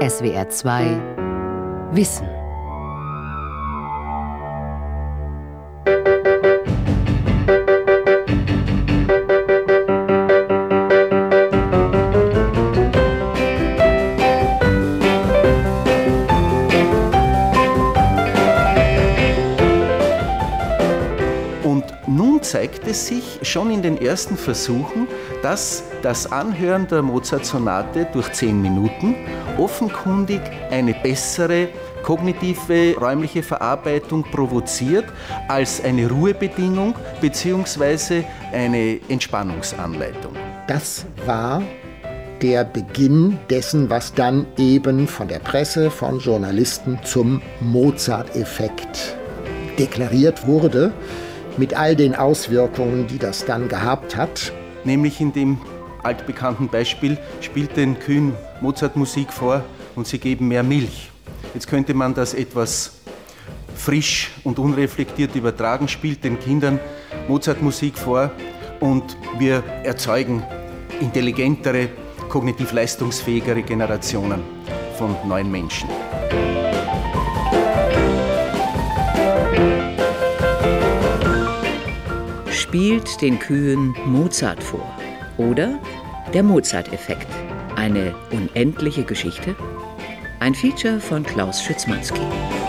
SWR 2 Wissen. Zeigt es sich schon in den ersten Versuchen, dass das Anhören der Mozart-Sonate durch 10 Minuten offenkundig eine bessere kognitive räumliche Verarbeitung provoziert als eine Ruhebedingung bzw. eine Entspannungsanleitung. Das war der Beginn dessen, was dann eben von der Presse, von Journalisten zum Mozart-Effekt deklariert wurde. Mit all den Auswirkungen, die das dann gehabt hat. Nämlich in dem altbekannten Beispiel spielt den Kühen Mozart Musik vor und sie geben mehr Milch. Jetzt könnte man das etwas frisch und unreflektiert übertragen, spielt den Kindern Mozart Musik vor und wir erzeugen intelligentere, kognitiv leistungsfähigere Generationen von neuen Menschen. Spielt den Kühen Mozart vor. Oder der Mozart-Effekt. Eine unendliche Geschichte? Ein Feature von Klaus Schitzmanski.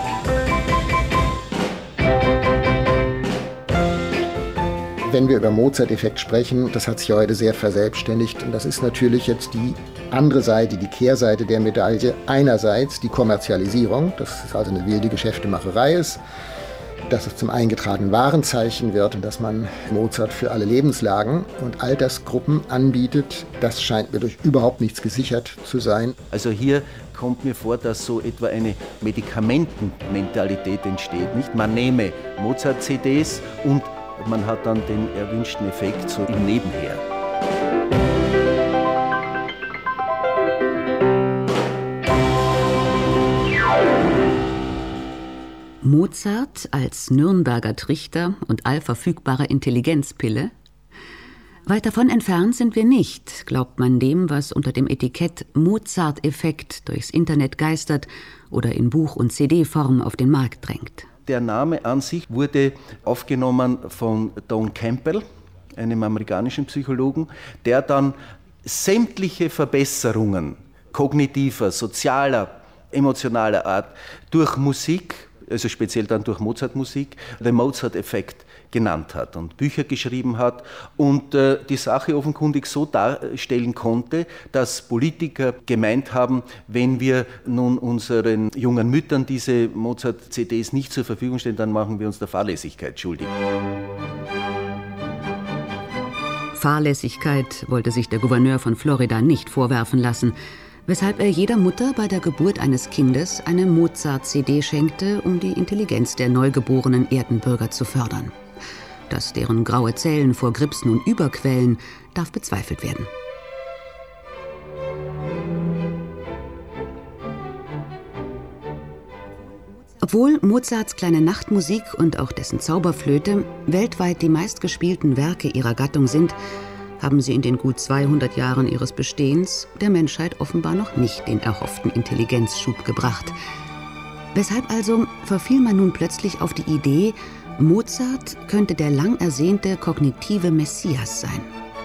Wenn wir über Mozart-Effekt sprechen, das hat sich heute sehr verselbstständigt. Und das ist natürlich jetzt die andere Seite, die Kehrseite der Medaille. Einerseits die Kommerzialisierung, das ist also eine wilde Geschäftemacherei ist, dass es zum eingetragenen Warenzeichen wird und dass man Mozart für alle Lebenslagen und Altersgruppen anbietet, das scheint mir durch überhaupt nichts gesichert zu sein. Also hier kommt mir vor, dass so etwa eine Medikamentenmentalität entsteht. Nicht? Man nehme Mozart-CDs und man hat dann den erwünschten Effekt so im Nebenher. Mozart als Nürnberger Trichter und allverfügbare Intelligenzpille? Weit davon entfernt sind wir nicht, glaubt man dem, was unter dem Etikett Mozart-Effekt durchs Internet geistert oder in Buch- und CD-Form auf den Markt drängt. Der Name an sich wurde aufgenommen von Don Campbell, einem amerikanischen Psychologen, der dann sämtliche Verbesserungen kognitiver, sozialer, emotionaler Art durch Musik, also speziell dann durch Mozart-Musik, The Mozart-Effekt genannt hat und Bücher geschrieben hat und die Sache offenkundig so darstellen konnte, dass Politiker gemeint haben, wenn wir nun unseren jungen Müttern diese Mozart-CDs nicht zur Verfügung stellen, dann machen wir uns der Fahrlässigkeit schuldig. Fahrlässigkeit wollte sich der Gouverneur von Florida nicht vorwerfen lassen, weshalb er jeder Mutter bei der Geburt eines Kindes eine Mozart-CD schenkte, um die Intelligenz der neugeborenen Erdenbürger zu fördern. Dass deren graue Zellen vor Grips nun überquellen, darf bezweifelt werden. Obwohl Mozarts kleine Nachtmusik und auch dessen Zauberflöte weltweit die meistgespielten Werke ihrer Gattung sind, haben sie in den gut 200 Jahren ihres Bestehens der Menschheit offenbar noch nicht den erhofften Intelligenzschub gebracht. Weshalb also verfiel man nun plötzlich auf die Idee, Mozart könnte der lang ersehnte kognitive Messias sein.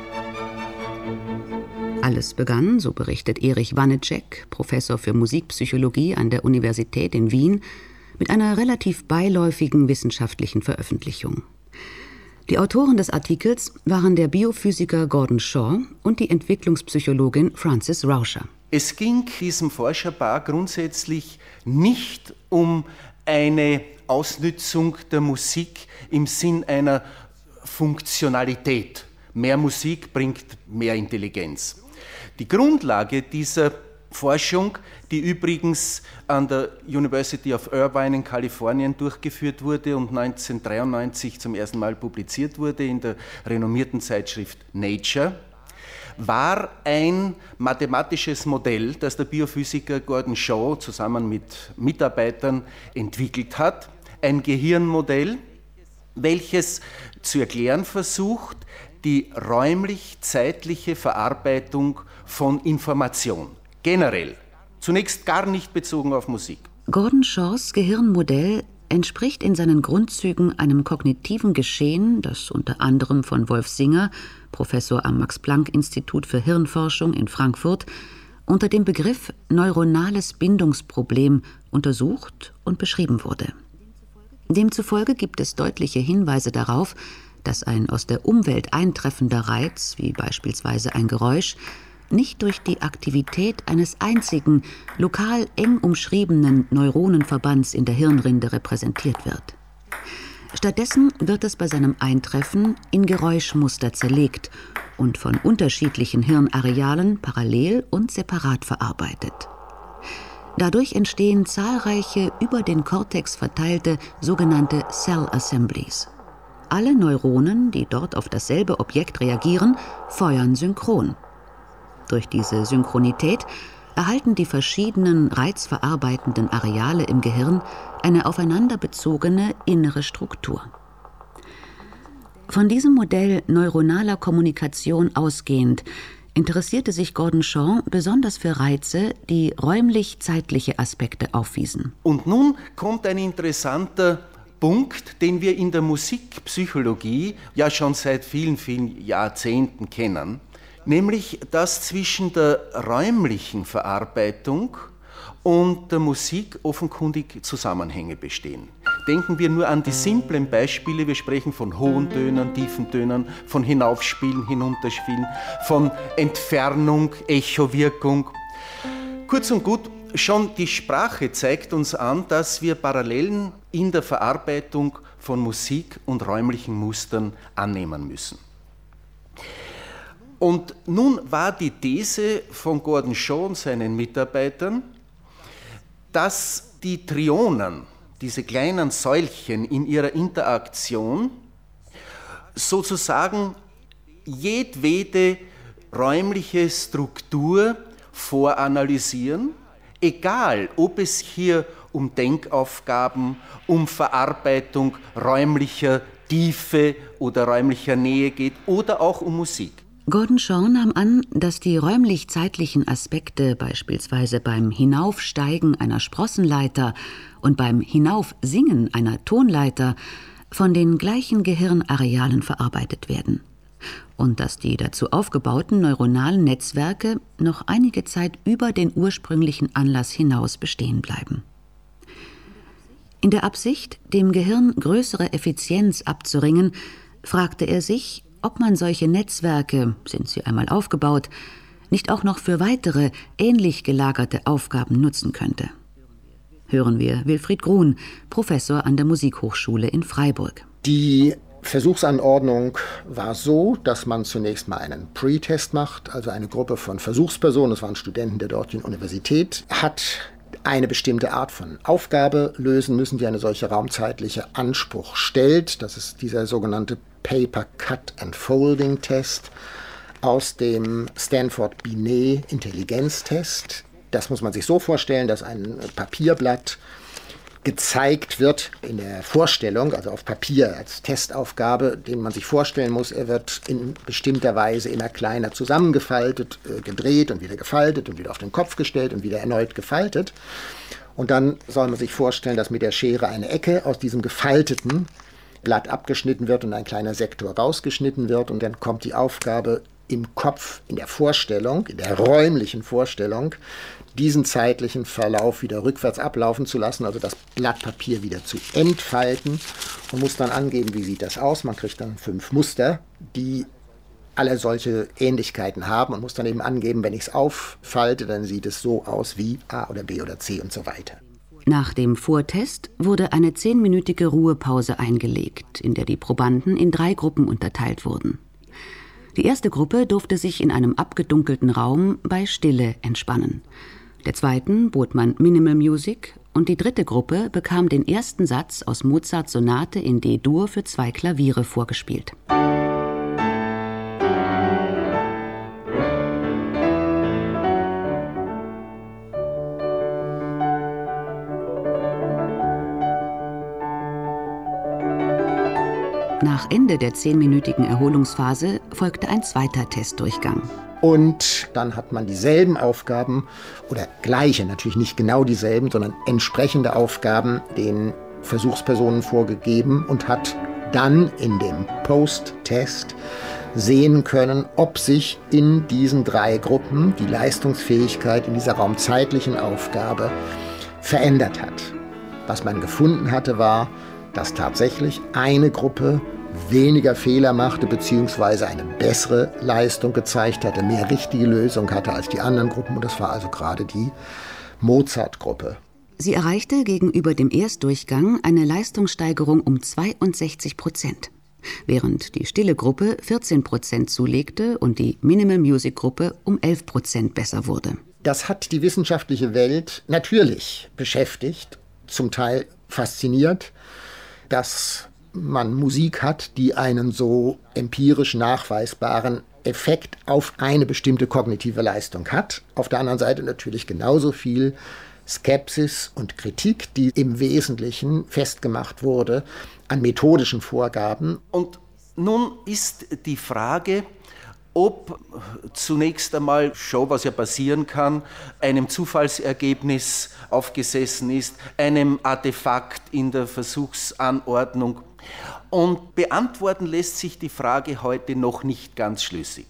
Alles begann, so berichtet Erich Wanecek, Professor für Musikpsychologie an der Universität in Wien, mit einer relativ beiläufigen wissenschaftlichen Veröffentlichung. Die Autoren des Artikels waren der Biophysiker Gordon Shaw und die Entwicklungspsychologin Frances Rauscher. Es ging diesem Forscherpaar grundsätzlich nicht um eine Ausnützung der Musik im Sinn einer Funktionalität. Mehr Musik bringt mehr Intelligenz. Die Grundlage dieser Forschung, die übrigens an der University of Irvine in Kalifornien durchgeführt wurde und 1993 zum ersten Mal publiziert wurde in der renommierten Zeitschrift Nature, war ein mathematisches Modell, das der Biophysiker Gordon Shaw zusammen mit Mitarbeitern entwickelt hat. Ein Gehirnmodell, welches zu erklären versucht, die räumlich-zeitliche Verarbeitung von Information. Generell Zunächst gar nicht bezogen auf Musik. Gordon Shaws Gehirnmodell entspricht in seinen Grundzügen einem kognitiven Geschehen, das unter anderem von Wolf Singer, Professor am Max-Planck-Institut für Hirnforschung in Frankfurt, unter dem Begriff neuronales Bindungsproblem untersucht und beschrieben wurde. Demzufolge gibt es deutliche Hinweise darauf, dass ein aus der Umwelt eintreffender Reiz, wie beispielsweise ein Geräusch, nicht durch die Aktivität eines einzigen, lokal eng umschriebenen Neuronenverbands in der Hirnrinde repräsentiert wird. Stattdessen wird es bei seinem Eintreffen in Geräuschmuster zerlegt und von unterschiedlichen Hirnarealen parallel und separat verarbeitet. Dadurch entstehen zahlreiche über den Kortex verteilte sogenannte Cell Assemblies. Alle Neuronen, die dort auf dasselbe Objekt reagieren, feuern synchron. Durch diese Synchronität erhalten die verschiedenen reizverarbeitenden Areale im Gehirn eine aufeinander bezogene innere Struktur. Von diesem Modell neuronaler Kommunikation ausgehend interessierte sich Gordon Shaw besonders für Reize, die räumlich-zeitliche Aspekte aufwiesen. Und nun kommt ein interessanter Punkt, den wir in der Musikpsychologie ja schon seit vielen, vielen Jahrzehnten kennen, nämlich dass zwischen der räumlichen Verarbeitung und der Musik offenkundig Zusammenhänge bestehen. Denken wir nur an die simplen Beispiele, wir sprechen von hohen Tönen, tiefen Tönen, von Hinaufspielen, Hinunterspielen, von Entfernung, Echowirkung. Kurz und gut, schon die Sprache zeigt uns an, dass wir Parallelen in der Verarbeitung von Musik und räumlichen Mustern annehmen müssen. Und nun war die These von Gordon Shaw und seinen Mitarbeitern, dass die Trionen, diese kleinen Säulchen in ihrer Interaktion, sozusagen jedwede räumliche Struktur voranalysieren, egal ob es hier um Denkaufgaben, um Verarbeitung räumlicher Tiefe oder räumlicher Nähe geht oder auch um Musik. Gordon Shaw nahm an, dass die räumlich-zeitlichen Aspekte beispielsweise beim Hinaufsteigen einer Sprossenleiter und beim Hinaufsingen einer Tonleiter von den gleichen Gehirnarealen verarbeitet werden und dass die dazu aufgebauten neuronalen Netzwerke noch einige Zeit über den ursprünglichen Anlass hinaus bestehen bleiben. In der Absicht, dem Gehirn größere Effizienz abzuringen, fragte er sich, ob man solche Netzwerke, sind sie einmal aufgebaut, nicht auch noch für weitere, ähnlich gelagerte Aufgaben nutzen könnte. Hören wir Wilfried Grun, Professor an der Musikhochschule in Freiburg. Die Versuchsanordnung war so, dass man zunächst mal einen Pre-Test macht, also eine Gruppe von Versuchspersonen, das waren Studenten der dortigen Universität, hat eine bestimmte Art von Aufgabe lösen müssen, die eine solche raumzeitliche Anspruch stellt. Das ist dieser sogenannte Paper Cut and Folding Test aus dem Stanford Binet Intelligenztest. Das muss man sich so vorstellen, dass ein Papierblatt gezeigt wird in der Vorstellung, also auf Papier als Testaufgabe, den man sich vorstellen muss. Er wird in bestimmter Weise immer kleiner zusammengefaltet, gedreht und wieder gefaltet und wieder auf den Kopf gestellt und wieder erneut gefaltet. Und dann soll man sich vorstellen, dass mit der Schere eine Ecke aus diesem gefalteten Blatt abgeschnitten wird und ein kleiner Sektor rausgeschnitten wird. Und dann kommt die Aufgabe im Kopf, in der Vorstellung, in der räumlichen Vorstellung, diesen zeitlichen Verlauf wieder rückwärts ablaufen zu lassen, also das Blatt Papier wieder zu entfalten und muss dann angeben, wie sieht das aus. Man kriegt dann 5 Muster, die alle solche Ähnlichkeiten haben und muss dann eben angeben, wenn ich es auffalte, dann sieht es so aus wie A oder B oder C und so weiter. Nach dem Vortest wurde eine 10-minütige Ruhepause eingelegt, in der die Probanden in 3 Gruppen unterteilt wurden. Die erste Gruppe durfte sich in einem abgedunkelten Raum bei Stille entspannen. Der zweiten bot man Minimal Music und die dritte Gruppe bekam den ersten Satz aus Mozarts Sonate in D-Dur für 2 Klaviere vorgespielt. Nach Ende der 10-minütigen Erholungsphase folgte ein zweiter Testdurchgang. Und dann hat man dieselben Aufgaben oder gleiche, natürlich nicht genau dieselben, sondern entsprechende Aufgaben den Versuchspersonen vorgegeben und hat dann in dem Post-Test sehen können, ob sich in diesen 3 Gruppen die Leistungsfähigkeit in dieser raumzeitlichen Aufgabe verändert hat. Was man gefunden hatte, war, dass tatsächlich eine Gruppe weniger Fehler machte bzw. eine bessere Leistung gezeigt hatte, mehr richtige Lösung hatte als die anderen Gruppen. Und das war also gerade die Mozart-Gruppe. Sie erreichte gegenüber dem Erstdurchgang eine Leistungssteigerung um 62%, während die stille Gruppe 14% zulegte und die Minimal Music Gruppe um 11% besser wurde. Das hat die wissenschaftliche Welt natürlich beschäftigt, zum Teil fasziniert, dass man Musik hat, die einen so empirisch nachweisbaren Effekt auf eine bestimmte kognitive Leistung hat. Auf der anderen Seite natürlich genauso viel Skepsis und Kritik, die im Wesentlichen festgemacht wurde an methodischen Vorgaben. Und nun ist die Frage, ob zunächst einmal schon, was ja passieren kann, einem Zufallsergebnis aufgesessen ist, einem Artefakt in der Versuchsanordnung. Und beantworten lässt sich die Frage heute noch nicht ganz schlüssig.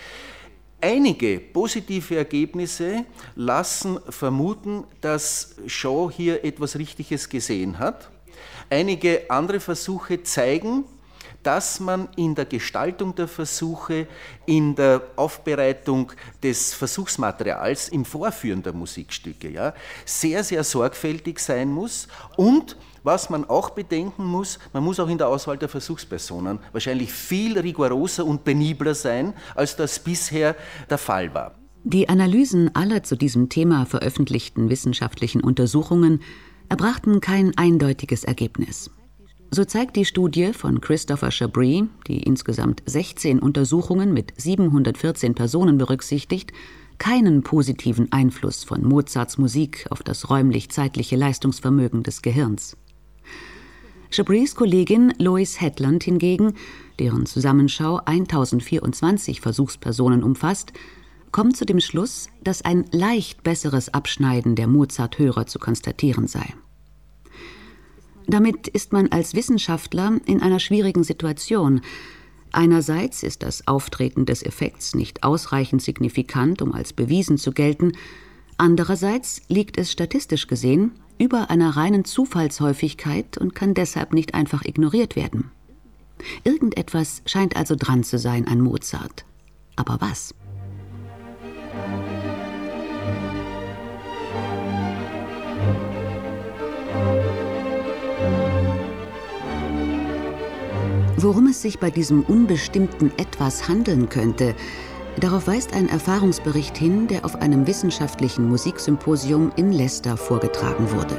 Einige positive Ergebnisse lassen vermuten, dass Shaw hier etwas Richtiges gesehen hat. Einige andere Versuche zeigen, dass man in der Gestaltung der Versuche, in der Aufbereitung des Versuchsmaterials, im Vorführen der Musikstücke, sehr, sehr sorgfältig sein muss. Und was man auch bedenken muss, man muss auch in der Auswahl der Versuchspersonen wahrscheinlich viel rigoroser und penibler sein, als das bisher der Fall war. Die Analysen aller zu diesem Thema veröffentlichten wissenschaftlichen Untersuchungen erbrachten kein eindeutiges Ergebnis. So zeigt die Studie von Christopher Chabris, die insgesamt 16 Untersuchungen mit 714 Personen berücksichtigt, keinen positiven Einfluss von Mozarts Musik auf das räumlich-zeitliche Leistungsvermögen des Gehirns. Chabris' Kollegin Lois Hetland hingegen, deren Zusammenschau 1024 Versuchspersonen umfasst, kommt zu dem Schluss, dass ein leicht besseres Abschneiden der Mozart-Hörer zu konstatieren sei. Damit ist man als Wissenschaftler in einer schwierigen Situation. Einerseits ist das Auftreten des Effekts nicht ausreichend signifikant, um als bewiesen zu gelten. Andererseits liegt es statistisch gesehen über einer reinen Zufallshäufigkeit und kann deshalb nicht einfach ignoriert werden. Irgendetwas scheint also dran zu sein an Mozart. Aber was? Worum es sich bei diesem unbestimmten Etwas handeln könnte, darauf weist ein Erfahrungsbericht hin, der auf einem wissenschaftlichen Musiksymposium in Leicester vorgetragen wurde.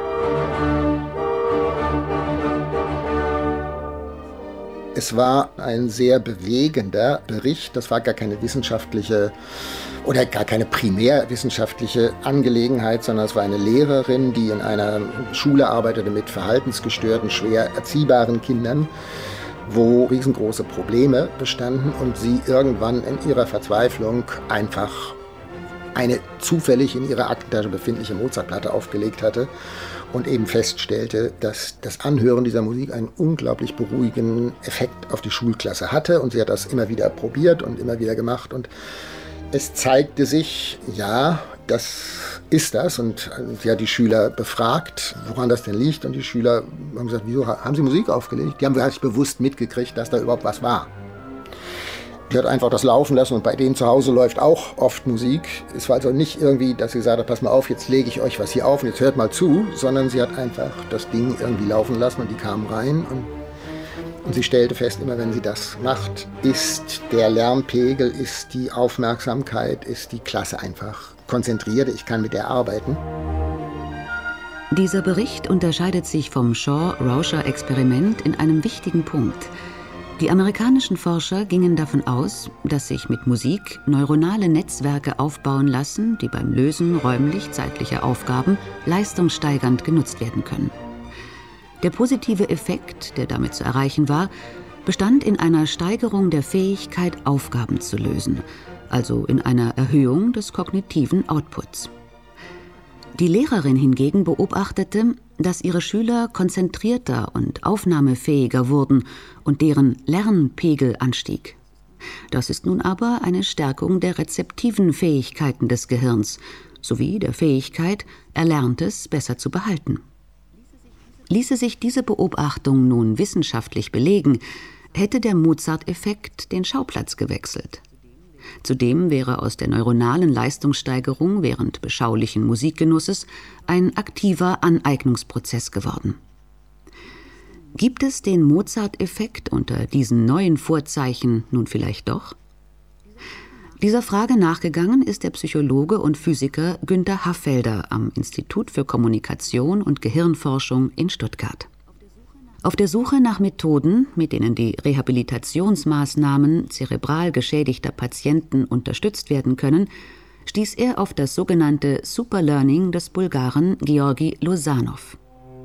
Es war ein sehr bewegender Bericht. Das war gar keine wissenschaftliche oder gar keine primärwissenschaftliche Angelegenheit, sondern es war eine Lehrerin, die in einer Schule arbeitete mit verhaltensgestörten, schwer erziehbaren Kindern, wo riesengroße Probleme bestanden und sie irgendwann in ihrer Verzweiflung einfach eine zufällig in ihrer Aktentasche befindliche Mozartplatte aufgelegt hatte und eben feststellte, dass das Anhören dieser Musik einen unglaublich beruhigenden Effekt auf die Schulklasse hatte. Und sie hat das immer wieder probiert und immer wieder gemacht. Und es zeigte sich, ja, das ist das. Und sie hat die Schüler befragt, woran das denn liegt. Und die Schüler haben gesagt, wieso haben sie Musik aufgelegt? Die haben sich bewusst mitgekriegt, dass da überhaupt was war. Die hat einfach das laufen lassen und bei denen zu Hause läuft auch oft Musik. Es war also nicht irgendwie, dass sie gesagt hat, pass mal auf, jetzt lege ich euch was hier auf und jetzt hört mal zu, sondern sie hat einfach das Ding irgendwie laufen lassen und die kamen rein und sie stellte fest, immer wenn sie das macht, ist der Lärmpegel, ist die Aufmerksamkeit, ist die Klasse einfach konzentriert, ich kann mit der arbeiten. Dieser Bericht unterscheidet sich vom Shaw-Rauscher-Experiment in einem wichtigen Punkt. Die amerikanischen Forscher gingen davon aus, dass sich mit Musik neuronale Netzwerke aufbauen lassen, die beim Lösen räumlich-zeitlicher Aufgaben leistungssteigernd genutzt werden können. Der positive Effekt, der damit zu erreichen war, bestand in einer Steigerung der Fähigkeit, Aufgaben zu lösen, also in einer Erhöhung des kognitiven Outputs. Die Lehrerin hingegen beobachtete, dass ihre Schüler konzentrierter und aufnahmefähiger wurden und deren Lernpegel anstieg. Das ist nun aber eine Stärkung der rezeptiven Fähigkeiten des Gehirns sowie der Fähigkeit, Erlerntes besser zu behalten. Ließe sich diese Beobachtung nun wissenschaftlich belegen, hätte der Mozart-Effekt den Schauplatz gewechselt. Zudem wäre aus der neuronalen Leistungssteigerung während beschaulichen Musikgenusses ein aktiver Aneignungsprozess geworden. Gibt es den Mozart-Effekt unter diesen neuen Vorzeichen nun vielleicht doch? Dieser Frage nachgegangen ist der Psychologe und Physiker Günter Haffelder am Institut für Kommunikation und Gehirnforschung in Stuttgart. Auf der Suche nach Methoden, mit denen die Rehabilitationsmaßnahmen zerebral geschädigter Patienten unterstützt werden können, stieß er auf das sogenannte Superlearning des Bulgaren Georgi Losanov.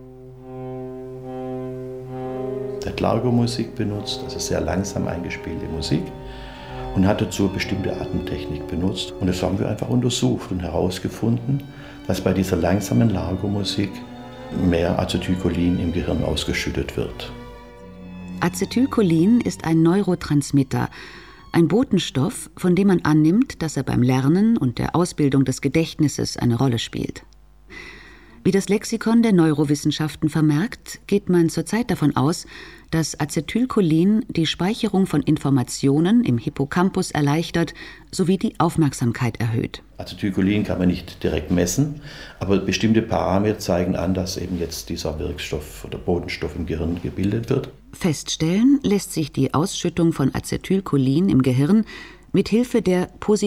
Er hat Largo-Musik benutzt, also sehr langsam eingespielte Musik, und hat dazu eine bestimmte Atemtechnik benutzt. Und das haben wir einfach untersucht und herausgefunden, dass bei dieser langsamen Largo-Musik mehr Acetylcholin im Gehirn ausgeschüttet wird. Acetylcholin ist ein Neurotransmitter, ein Botenstoff, von dem man annimmt, dass er beim Lernen und der Ausbildung des Gedächtnisses eine Rolle spielt. Wie das Lexikon der Neurowissenschaften vermerkt, geht man zurzeit davon aus, dass Acetylcholin die Speicherung von Informationen im Hippocampus erleichtert sowie die Aufmerksamkeit erhöht. Acetylcholin kann man nicht direkt messen, aber bestimmte Parameter zeigen an, dass eben jetzt dieser Wirkstoff oder Botenstoff im Gehirn gebildet wird. Feststellen lässt sich die Ausschüttung von Acetylcholin im Gehirn mit Hilfe der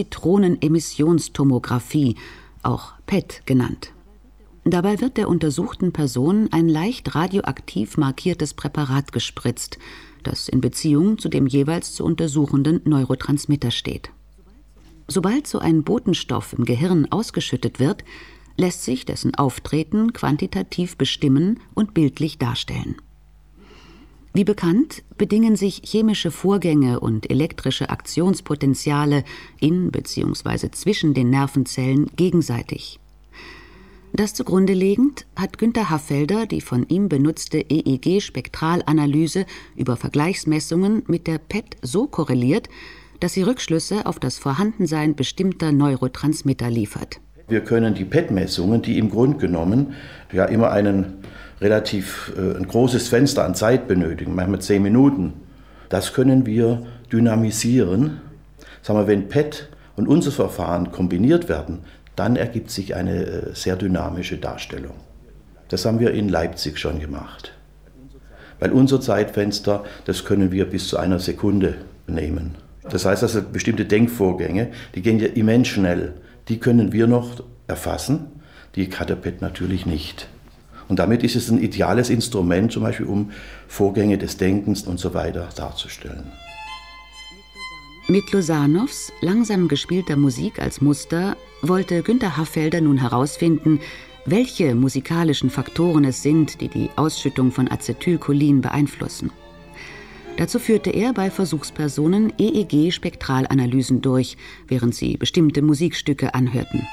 Positronenemissionstomographie, auch PET genannt. Dabei wird der untersuchten Person ein leicht radioaktiv markiertes Präparat gespritzt, das in Beziehung zu dem jeweils zu untersuchenden Neurotransmitter steht. Sobald so ein Botenstoff im Gehirn ausgeschüttet wird, lässt sich dessen Auftreten quantitativ bestimmen und bildlich darstellen. Wie bekannt, bedingen sich chemische Vorgänge und elektrische Aktionspotenziale in bzw. zwischen den Nervenzellen gegenseitig. Das zugrunde legend hat Günter Haffelder die von ihm benutzte EEG-Spektralanalyse über Vergleichsmessungen mit der PET so korreliert, dass sie Rückschlüsse auf das Vorhandensein bestimmter Neurotransmitter liefert. Wir können die PET-Messungen, die im Grunde genommen ja immer ein großes Fenster an Zeit benötigen, manchmal 10 Minuten, das können wir dynamisieren. Sagen wir, wenn PET und unser Verfahren kombiniert werden, dann ergibt sich eine sehr dynamische Darstellung. Das haben wir in Leipzig schon gemacht. Weil unser Zeitfenster, das können wir bis zu 1 Sekunde nehmen. Das heißt, also bestimmte Denkvorgänge, die gehen ja immens schnell. Die können wir noch erfassen, die hat der PET natürlich nicht. Und damit ist es ein ideales Instrument, zum Beispiel um Vorgänge des Denkens und so weiter darzustellen. Mit Losanovs langsam gespielter Musik als Muster wollte Günter Haffelder nun herausfinden, welche musikalischen Faktoren es sind, die die Ausschüttung von Acetylcholin beeinflussen. Dazu führte er bei Versuchspersonen EEG-Spektralanalysen durch, während sie bestimmte Musikstücke anhörten.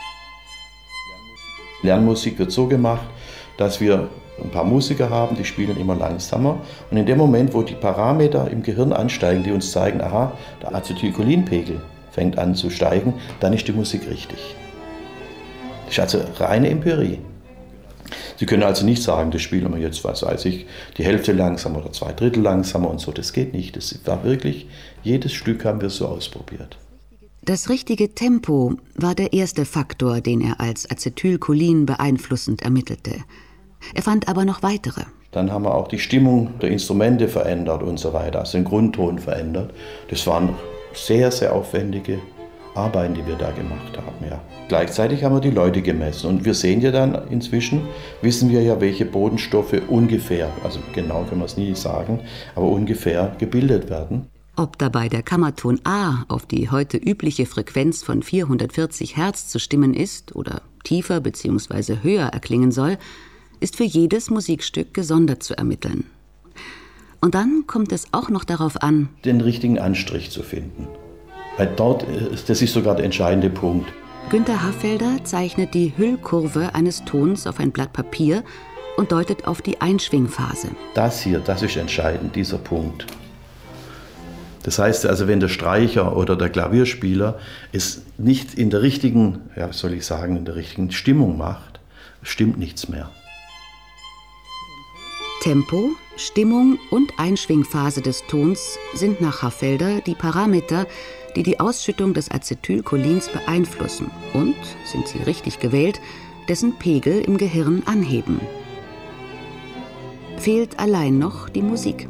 Lernmusik wird so gemacht, dass wir ein paar Musiker haben, die spielen immer langsamer. Und in dem Moment, wo die Parameter im Gehirn ansteigen, die uns zeigen, aha, der Acetylcholinpegel fängt an zu steigen, dann ist die Musik richtig. Das ist also reine Empirie. Sie können also nicht sagen, das spielen wir jetzt, was weiß ich, die Hälfte langsamer oder 2/3 langsamer und so. Das geht nicht. Das war wirklich, jedes Stück haben wir so ausprobiert. Das richtige Tempo war der erste Faktor, den er als Acetylcholin beeinflussend ermittelte. Er fand aber noch weitere. Dann haben wir auch die Stimmung der Instrumente verändert und so weiter, also den Grundton verändert. Das waren sehr, sehr aufwendige Arbeiten, die wir da gemacht haben. Ja. Gleichzeitig haben wir die Leute gemessen und wir sehen ja dann inzwischen, wissen wir ja, welche Bodenstoffe ungefähr, also genau können wir es nie sagen, aber ungefähr gebildet werden. Ob dabei der Kammerton A auf die heute übliche Frequenz von 440 Hertz zu stimmen ist oder tiefer bzw. höher erklingen soll, ist für jedes Musikstück gesondert zu ermitteln. Und dann kommt es auch noch darauf an, den richtigen Anstrich zu finden. Weil das ist sogar der entscheidende Punkt. Günter Haffelder zeichnet die Hüllkurve eines Tons auf ein Blatt Papier und deutet auf die Einschwingphase. Das ist entscheidend, dieser Punkt. Das heißt also, wenn der Streicher oder der Klavierspieler es nicht in der richtigen, in der richtigen Stimmung macht, stimmt nichts mehr. Tempo, Stimmung und Einschwingphase des Tons sind nach Haffelder die Parameter, die die Ausschüttung des Acetylcholins beeinflussen und, sind sie richtig gewählt, dessen Pegel im Gehirn anheben. Fehlt allein noch die Musik.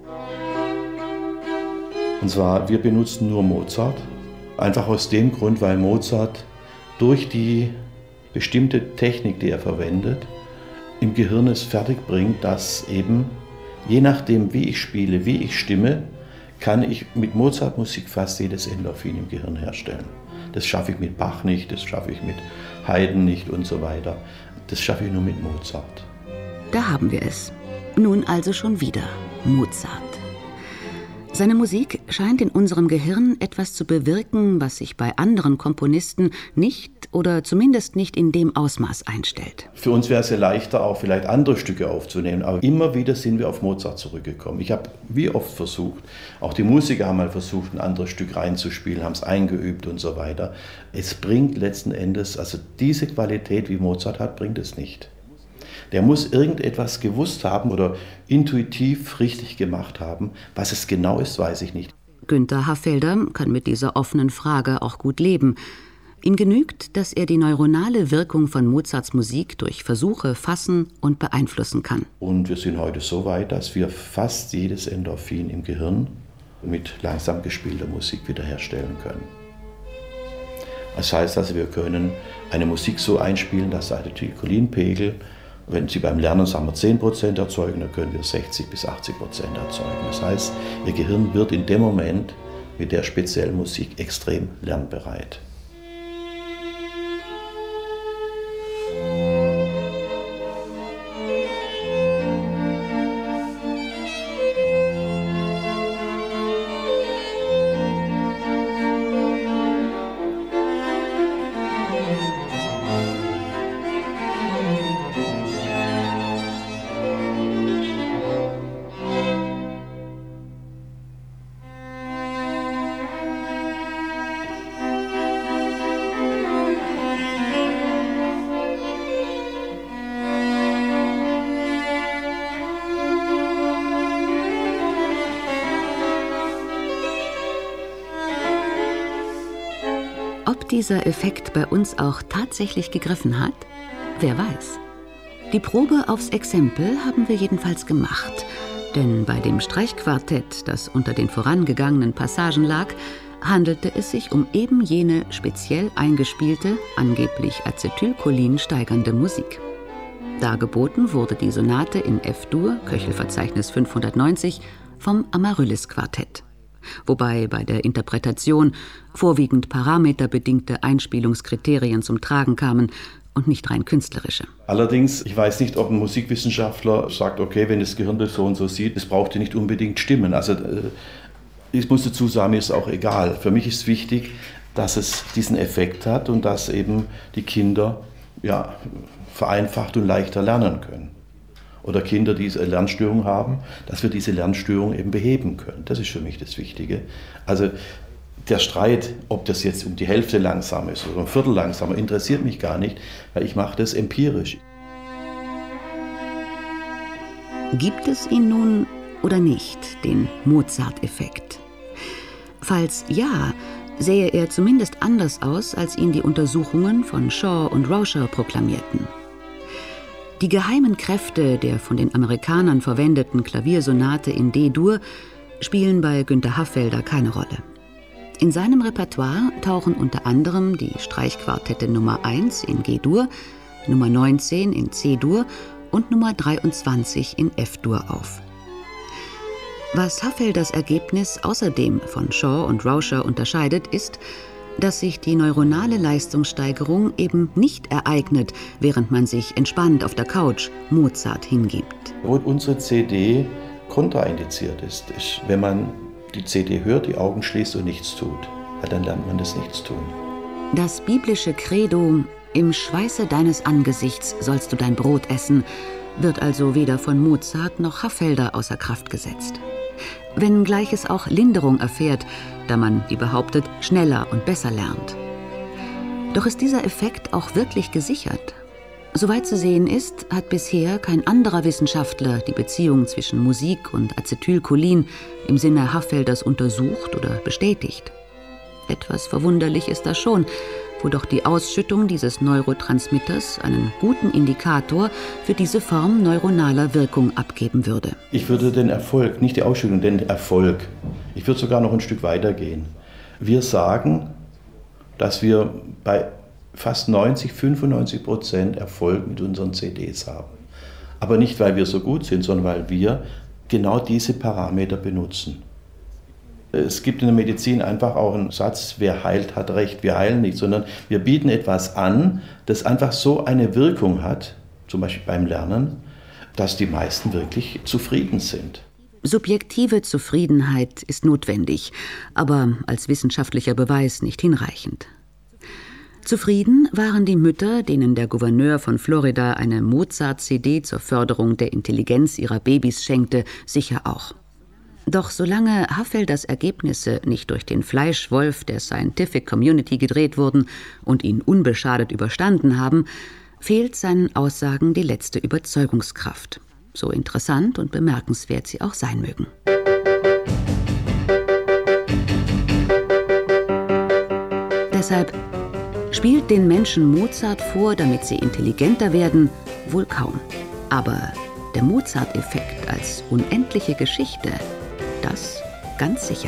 Und zwar, wir benutzen nur Mozart, einfach aus dem Grund, weil Mozart durch die bestimmte Technik, die er verwendet, im Gehirn es fertig bringt, dass eben, je nachdem wie ich spiele, wie ich stimme, kann ich mit Mozart-Musik fast jedes Endorphin im Gehirn herstellen. Das schaffe ich mit Bach nicht, das schaffe ich mit Haydn nicht und so weiter. Das schaffe ich nur mit Mozart. Da haben wir es. Nun also schon wieder Mozart. Seine Musik scheint in unserem Gehirn etwas zu bewirken, was sich bei anderen Komponisten nicht oder zumindest nicht in dem Ausmaß einstellt. Für uns wäre es ja leichter, auch vielleicht andere Stücke aufzunehmen, aber immer wieder sind wir auf Mozart zurückgekommen. Ich habe wie oft versucht, auch die Musiker haben mal versucht, ein anderes Stück reinzuspielen, haben es eingeübt und so weiter. Es bringt letzten Endes, also diese Qualität, wie Mozart hat, bringt es nicht. Der muss irgendetwas gewusst haben oder intuitiv richtig gemacht haben. Was es genau ist, weiß ich nicht. Günter Haffelder kann mit dieser offenen Frage auch gut leben. Ihm genügt, dass er die neuronale Wirkung von Mozarts Musik durch Versuche fassen und beeinflussen kann. Und wir sind heute so weit, dass wir fast jedes Endorphin im Gehirn mit langsam gespielter Musik wiederherstellen können. Das heißt also, wir können eine Musik so einspielen, dass der Acetylcholinpegel, wenn Sie beim Lernen, sagen wir, 10% erzeugen, dann können wir 60 bis 80% erzeugen. Das heißt, Ihr Gehirn wird in dem Moment mit der speziellen Musik extrem lernbereit. Ob dieser Effekt bei uns auch tatsächlich gegriffen hat? Wer weiß. Die Probe aufs Exempel haben wir jedenfalls gemacht. Denn bei dem Streichquartett, das unter den vorangegangenen Passagen lag, handelte es sich um eben jene speziell eingespielte, angeblich Acetylcholin steigernde Musik. Dargeboten wurde die Sonate in F-Dur, Köchelverzeichnis 590, vom Amaryllis-Quartett. Wobei bei der Interpretation vorwiegend parameterbedingte Einspielungskriterien zum Tragen kamen und nicht rein künstlerische. Allerdings, ich weiß nicht, ob ein Musikwissenschaftler sagt, okay, wenn das Gehirn das so und so sieht, das braucht ja nicht unbedingt stimmen. Also ich muss dazu sagen, mir ist auch egal. Für mich ist wichtig, dass es diesen Effekt hat und dass eben die Kinder vereinfacht und leichter lernen können. Oder Kinder, die eine Lernstörung haben, dass wir diese Lernstörung eben beheben können. Das ist für mich das Wichtige. Also der Streit, ob das jetzt um die Hälfte langsam ist oder um ein Viertel langsamer, interessiert mich gar nicht, weil ich mache das empirisch. Gibt es ihn nun oder nicht, den Mozart-Effekt? Falls ja, sähe er zumindest anders aus, als ihn die Untersuchungen von Shaw und Rauscher proklamierten. Die geheimen Kräfte der von den Amerikanern verwendeten Klaviersonate in D-Dur spielen bei Günter Haffelder keine Rolle. In seinem Repertoire tauchen unter anderem die Streichquartette Nummer 1 in G-Dur, Nummer 19 in C-Dur und Nummer 23 in F-Dur auf. Was Haffelders Ergebnis außerdem von Shaw und Rauscher unterscheidet, ist, dass sich die neuronale Leistungssteigerung eben nicht ereignet, während man sich entspannt auf der Couch Mozart hingibt. Wo unsere CD kontraindiziert ist, wenn man die CD hört, die Augen schließt und nichts tut. dann lernt man das Nichtstun. Das biblische Credo, im Schweiße deines Angesichts sollst du dein Brot essen, wird also weder von Mozart noch Haffelder außer Kraft gesetzt. Wenngleich es auch Linderung erfährt, da man, wie behauptet, schneller und besser lernt. Doch ist dieser Effekt auch wirklich gesichert? Soweit zu sehen ist, hat bisher kein anderer Wissenschaftler die Beziehung zwischen Musik und Acetylcholin im Sinne Haffelders untersucht oder bestätigt. Etwas verwunderlich ist das schon, wo doch die Ausschüttung dieses Neurotransmitters einen guten Indikator für diese Form neuronaler Wirkung abgeben würde. Ich würde den Erfolg, nicht die Ausschüttung, den Erfolg, ich würde sogar noch ein Stück weiter gehen. Wir sagen, dass wir bei fast 95% Erfolg mit unseren CDs haben. Aber nicht, weil wir so gut sind, sondern weil wir genau diese Parameter benutzen. Es gibt in der Medizin einfach auch einen Satz, wer heilt, hat recht, wir heilen nicht, sondern wir bieten etwas an, das einfach so eine Wirkung hat, zum Beispiel beim Lernen, dass die meisten wirklich zufrieden sind. Subjektive Zufriedenheit ist notwendig, aber als wissenschaftlicher Beweis nicht hinreichend. Zufrieden waren die Mütter, denen der Gouverneur von Florida eine Mozart-CD zur Förderung der Intelligenz ihrer Babys schenkte, sicher auch. Doch solange Haffelders Ergebnisse nicht durch den Fleischwolf der Scientific Community gedreht wurden und ihn unbeschadet überstanden haben, fehlt seinen Aussagen die letzte Überzeugungskraft, so interessant und bemerkenswert sie auch sein mögen. Deshalb spielt den Menschen Mozart vor, damit sie intelligenter werden, wohl kaum. Aber der Mozart-Effekt als unendliche Geschichte, das ganz sicher.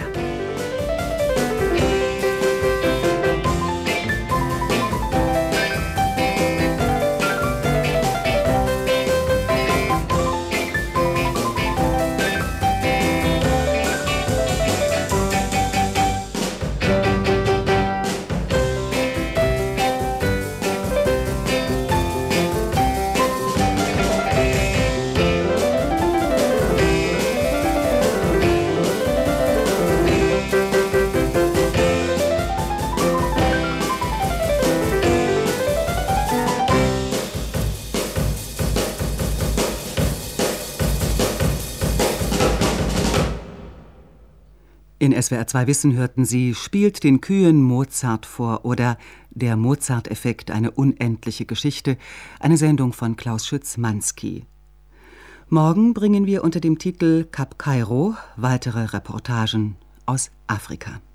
In SWR 2 Wissen hörten Sie Spielt den Kühen Mozart vor oder Der Mozart-Effekt, eine unendliche Geschichte, eine Sendung von Klaus Schütz-Manski. Morgen bringen wir unter dem Titel Kap Kairo weitere Reportagen aus Afrika.